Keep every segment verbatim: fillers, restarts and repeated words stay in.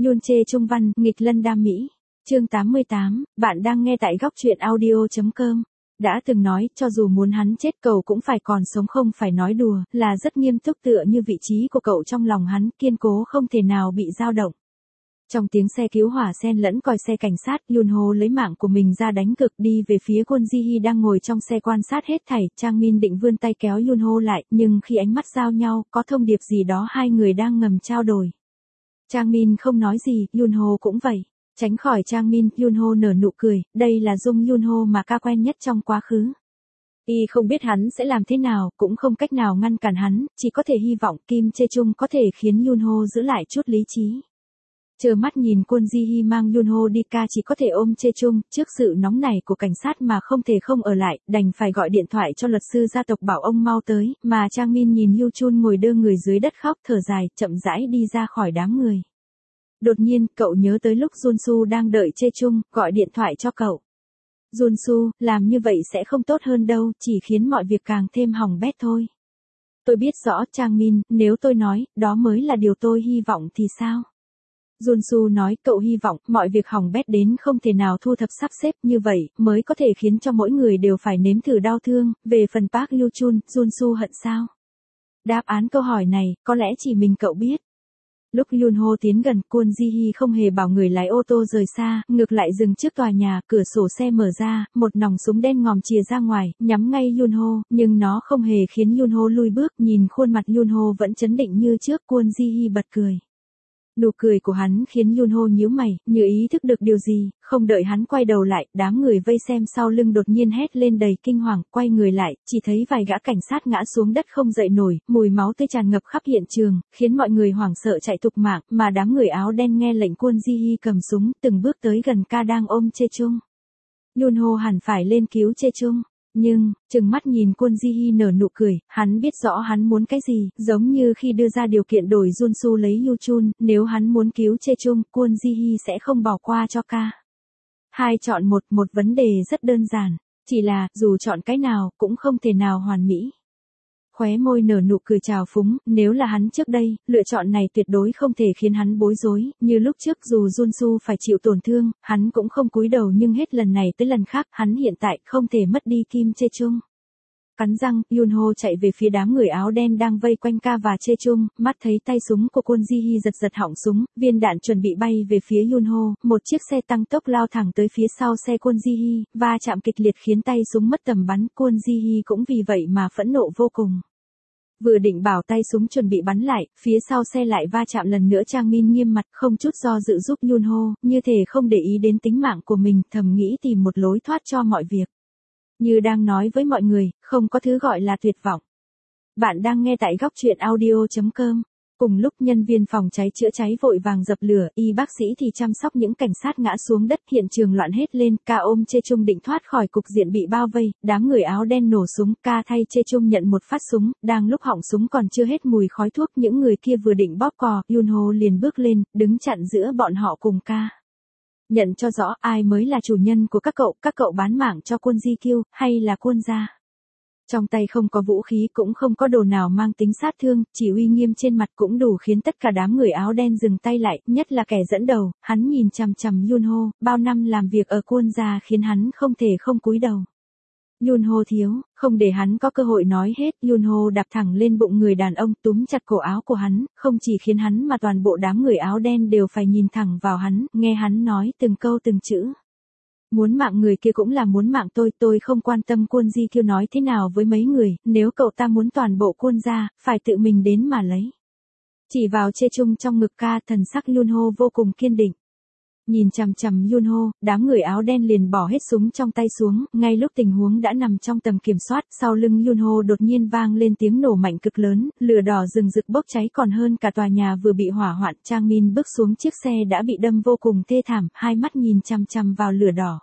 Yoon Chae Chung văn, nghịch lân đam mỹ. Chương tám mươi tám, bạn đang nghe tại góc truyện audio chấm com. Đã từng nói, cho dù muốn hắn chết cậu cũng phải còn sống, không phải nói đùa, là rất nghiêm túc, tựa như vị trí của cậu trong lòng hắn, kiên cố không thể nào bị dao động. Trong tiếng xe cứu hỏa xen lẫn còi xe cảnh sát, Yoon Ho lấy mạng của mình ra đánh cược, đi về phía Kwon Ji Hee đang ngồi trong xe quan sát hết thảy. Chang Min định vươn tay kéo Yoon Ho lại, nhưng khi ánh mắt giao nhau, có thông điệp gì đó hai người đang ngầm trao đổi. Chang Min không nói gì, Yoon Ho cũng vậy. Tránh khỏi Chang Min, Yoon Ho nở nụ cười, đây là Dung Yoon Ho mà ca quen nhất trong quá khứ. Y không biết hắn sẽ làm thế nào, cũng không cách nào ngăn cản hắn, chỉ có thể hy vọng Kim Chae Chung có thể khiến Yoon Ho giữ lại chút lý trí. Chờ mắt nhìn Kwon Ji Hee mang Yoon Ho đi, ca chỉ có thể ôm Chae Chung, trước sự nóng nảy của cảnh sát mà không thể không ở lại, đành phải gọi điện thoại cho luật sư gia tộc bảo ông mau tới, mà Chang Min nhìn Yoo Chun ngồi đơ người dưới đất khóc thở dài, chậm rãi đi ra khỏi đám người. Đột nhiên, cậu nhớ tới lúc Jun Su đang đợi Chae Chung, gọi điện thoại cho cậu. Jun Su, làm như vậy sẽ không tốt hơn đâu, chỉ khiến mọi việc càng thêm hỏng bét thôi. Tôi biết rõ, Chang Min, nếu tôi nói, đó mới là điều tôi hy vọng thì sao? Jun Su nói, cậu hy vọng, mọi việc hỏng bét đến không thể nào thu thập sắp xếp, như vậy, mới có thể khiến cho mỗi người đều phải nếm thử đau thương. Về phần Park Yoo Chun, Jun Su hận sao? Đáp án câu hỏi này, có lẽ chỉ mình cậu biết. Lúc Yoon Ho tiến gần, Kwon Ji Hee không hề bảo người lái ô tô rời xa, ngược lại dừng trước tòa nhà, cửa sổ xe mở ra, một nòng súng đen ngòm chìa ra ngoài, nhắm ngay Yoon Ho, nhưng nó không hề khiến Yoon Ho lùi bước. Nhìn khuôn mặt Yoon Ho vẫn trấn định như trước, Kwon Ji Hee bật cười. Nụ cười của hắn khiến Yoon Ho nhíu mày, như ý thức được điều gì, không đợi hắn quay đầu lại, đám người vây xem sau lưng đột nhiên hét lên đầy kinh hoàng, quay người lại, chỉ thấy vài gã cảnh sát ngã xuống đất không dậy nổi, mùi máu tươi tràn ngập khắp hiện trường, khiến mọi người hoảng sợ chạy tục mạng, mà đám người áo đen nghe lệnh Kwon Ji Hee cầm súng, từng bước tới gần ca đang ôm Chae Chung. Yoon Ho hẳn phải lên cứu Chae Chung. Nhưng, chừng mắt nhìn Kwon Ji Hee nở nụ cười, hắn biết rõ hắn muốn cái gì, giống như khi đưa ra điều kiện đổi Jun Su lấy Yoo Chun, nếu hắn muốn cứu Chae Chung, Kwon Ji Hee sẽ không bỏ qua cho ca. Hai chọn một, một vấn đề rất đơn giản, chỉ là, dù chọn cái nào, cũng không thể nào hoàn mỹ. Khóe môi nở nụ cười trào phúng, nếu là hắn trước đây, lựa chọn này tuyệt đối không thể khiến hắn bối rối, như lúc trước dù Jun Su phải chịu tổn thương, hắn cũng không cúi đầu, nhưng hết lần này tới lần khác, hắn hiện tại không thể mất đi Kim Chae Chung. Cắn răng, Yoon Ho chạy về phía đám người áo đen đang vây quanh ca và Chae Chung, mắt thấy tay súng của Kwon Ji Hee giật giật họng súng, viên đạn chuẩn bị bay về phía Yoon Ho, một chiếc xe tăng tốc lao thẳng tới phía sau xe Kwon Ji Hee, va chạm kịch liệt khiến tay súng mất tầm bắn, Kwon Ji Hee cũng vì vậy mà phẫn nộ vô cùng. Vừa định bảo tay súng chuẩn bị bắn lại, phía sau xe lại va chạm lần nữa. Chang Min nghiêm mặt, không chút do dự giúp Yoon Ho, như thể không để ý đến tính mạng của mình, thầm nghĩ tìm một lối thoát cho mọi việc. Như đang nói với mọi người, không có thứ gọi là tuyệt vọng. Bạn đang nghe tại góc truyện audio chấm com. Cùng lúc nhân viên phòng cháy chữa cháy vội vàng dập lửa, y bác sĩ thì chăm sóc những cảnh sát ngã xuống đất, hiện trường loạn hết lên, ca ôm Chae Chung định thoát khỏi cục diện bị bao vây, đám người áo đen nổ súng, ca thay Chae Chung nhận một phát súng, đang lúc họng súng còn chưa hết mùi khói thuốc, những người kia vừa định bóp cò, Yoon Ho liền bước lên, đứng chặn giữa bọn họ cùng ca. Nhận cho rõ ai mới là chủ nhân của các cậu, các cậu bán mạng cho Kwon Ji Kyu, hay là Kwon gia? Trong tay không có vũ khí, cũng không có đồ nào mang tính sát thương, chỉ uy nghiêm trên mặt cũng đủ khiến tất cả đám người áo đen dừng tay lại, nhất là kẻ dẫn đầu, hắn nhìn chằm chằm Yoon Ho, bao năm làm việc ở Kwon gia khiến hắn không thể không cúi đầu. Yoon Ho thiếu, không để hắn có cơ hội nói hết, Yoon Ho đạp thẳng lên bụng người đàn ông, túm chặt cổ áo của hắn, không chỉ khiến hắn mà toàn bộ đám người áo đen đều phải nhìn thẳng vào hắn, nghe hắn nói từng câu từng chữ. Muốn mạng người kia cũng là muốn mạng tôi, tôi không quan tâm Kwon Ji Kyu nói thế nào với mấy người, nếu cậu ta muốn toàn bộ Kwon gia, phải tự mình đến mà lấy. Chỉ vào Chae Chung trong ngực ca, thần sắc Yoon Ho vô cùng kiên định. Nhìn chằm chằm Yoon Ho, đám người áo đen liền bỏ hết súng trong tay xuống, ngay lúc tình huống đã nằm trong tầm kiểm soát, sau lưng Yoon Ho đột nhiên vang lên tiếng nổ mạnh cực lớn, lửa đỏ rừng rực bốc cháy còn hơn cả tòa nhà vừa bị hỏa hoạn. Chang Min bước xuống chiếc xe đã bị đâm vô cùng thê thảm, hai mắt nhìn chằm chằm vào lửa đỏ.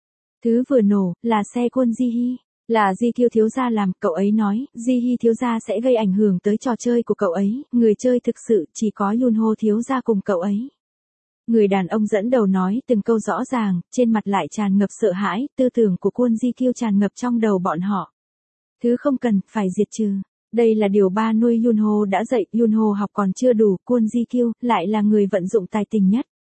Thứ vừa nổ, là xe Kwon Ji Hee. Là Ji Kyu thiếu gia làm, cậu ấy nói, Ji Hee thiếu gia sẽ gây ảnh hưởng tới trò chơi của cậu ấy, người chơi thực sự chỉ có Yoon Ho thiếu gia cùng cậu ấy. Người đàn ông dẫn đầu nói từng câu rõ ràng, trên mặt lại tràn ngập sợ hãi, tư tưởng của Kwon Ji Kyu tràn ngập trong đầu bọn họ. Thứ không cần, phải diệt trừ. Đây là điều ba nuôi Yoon Ho đã dạy, Yoon Ho học còn chưa đủ, Kwon Ji Kyu lại là người vận dụng tài tình nhất.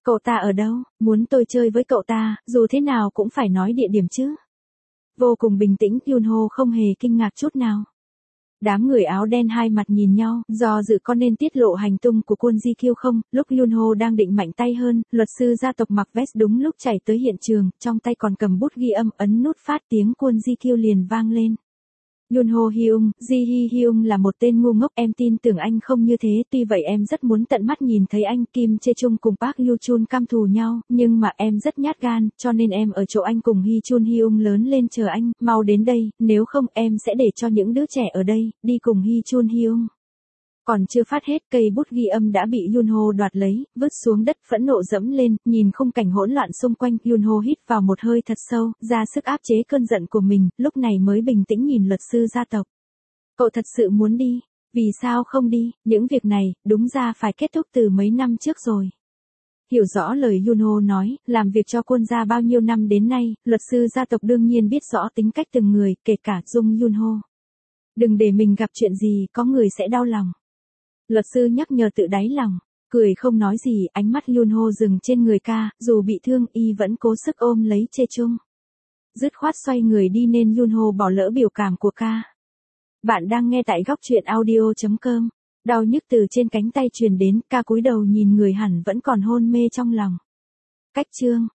Cậu ta ở đâu, muốn tôi chơi với cậu ta, dù thế nào cũng phải nói địa điểm chứ. Vô cùng bình tĩnh, Yunho không hề kinh ngạc chút nào. Đám người áo đen hai mặt nhìn nhau, do dự có nên tiết lộ hành tung của Kwon Ji Kyo không. Lúc Yunho đang định mạnh tay hơn, luật sư gia tộc mặc vest đúng lúc chạy tới hiện trường, trong tay còn cầm bút ghi âm, ấn nút phát, tiếng Kwon Ji Kyo liền vang lên. Yunho Hyung, Ji Hee Hyung là một tên ngu ngốc, em tin tưởng anh không như thế, tuy vậy em rất muốn tận mắt nhìn thấy anh. Kim Chae Chung cùng Park Yoo Chun căm thù nhau, nhưng mà em rất nhát gan, cho nên em ở chỗ anh cùng Hee Chun Hyung lớn lên chờ anh, mau đến đây, nếu không em sẽ để cho những đứa trẻ ở đây, đi cùng Hee Chun Hyung. Còn chưa phát hết, cây bút ghi âm đã bị Yunho đoạt lấy, vứt xuống đất, phẫn nộ dẫm lên, nhìn khung cảnh hỗn loạn xung quanh, Yunho hít vào một hơi thật sâu, ra sức áp chế cơn giận của mình, lúc này mới bình tĩnh nhìn luật sư gia tộc. Cậu thật sự muốn đi, vì sao không đi, những việc này, đúng ra phải kết thúc từ mấy năm trước rồi. Hiểu rõ lời Yunho nói, làm việc cho Kwon gia bao nhiêu năm đến nay, luật sư gia tộc đương nhiên biết rõ tính cách từng người, kể cả Dung Yunho. Đừng để mình gặp chuyện gì, có người sẽ đau lòng. Luật sư nhắc nhở tự đáy lòng, cười không nói gì, ánh mắt Yunho dừng trên người ca, dù bị thương y vẫn cố sức ôm lấy Chae Chung. Dứt khoát xoay người đi nên Yunho bỏ lỡ biểu cảm của ca. Bạn đang nghe tại góc truyện audio chấm com. Đau nhức từ trên cánh tay truyền đến, ca cúi đầu nhìn người hẳn vẫn còn hôn mê trong lòng. Cách chương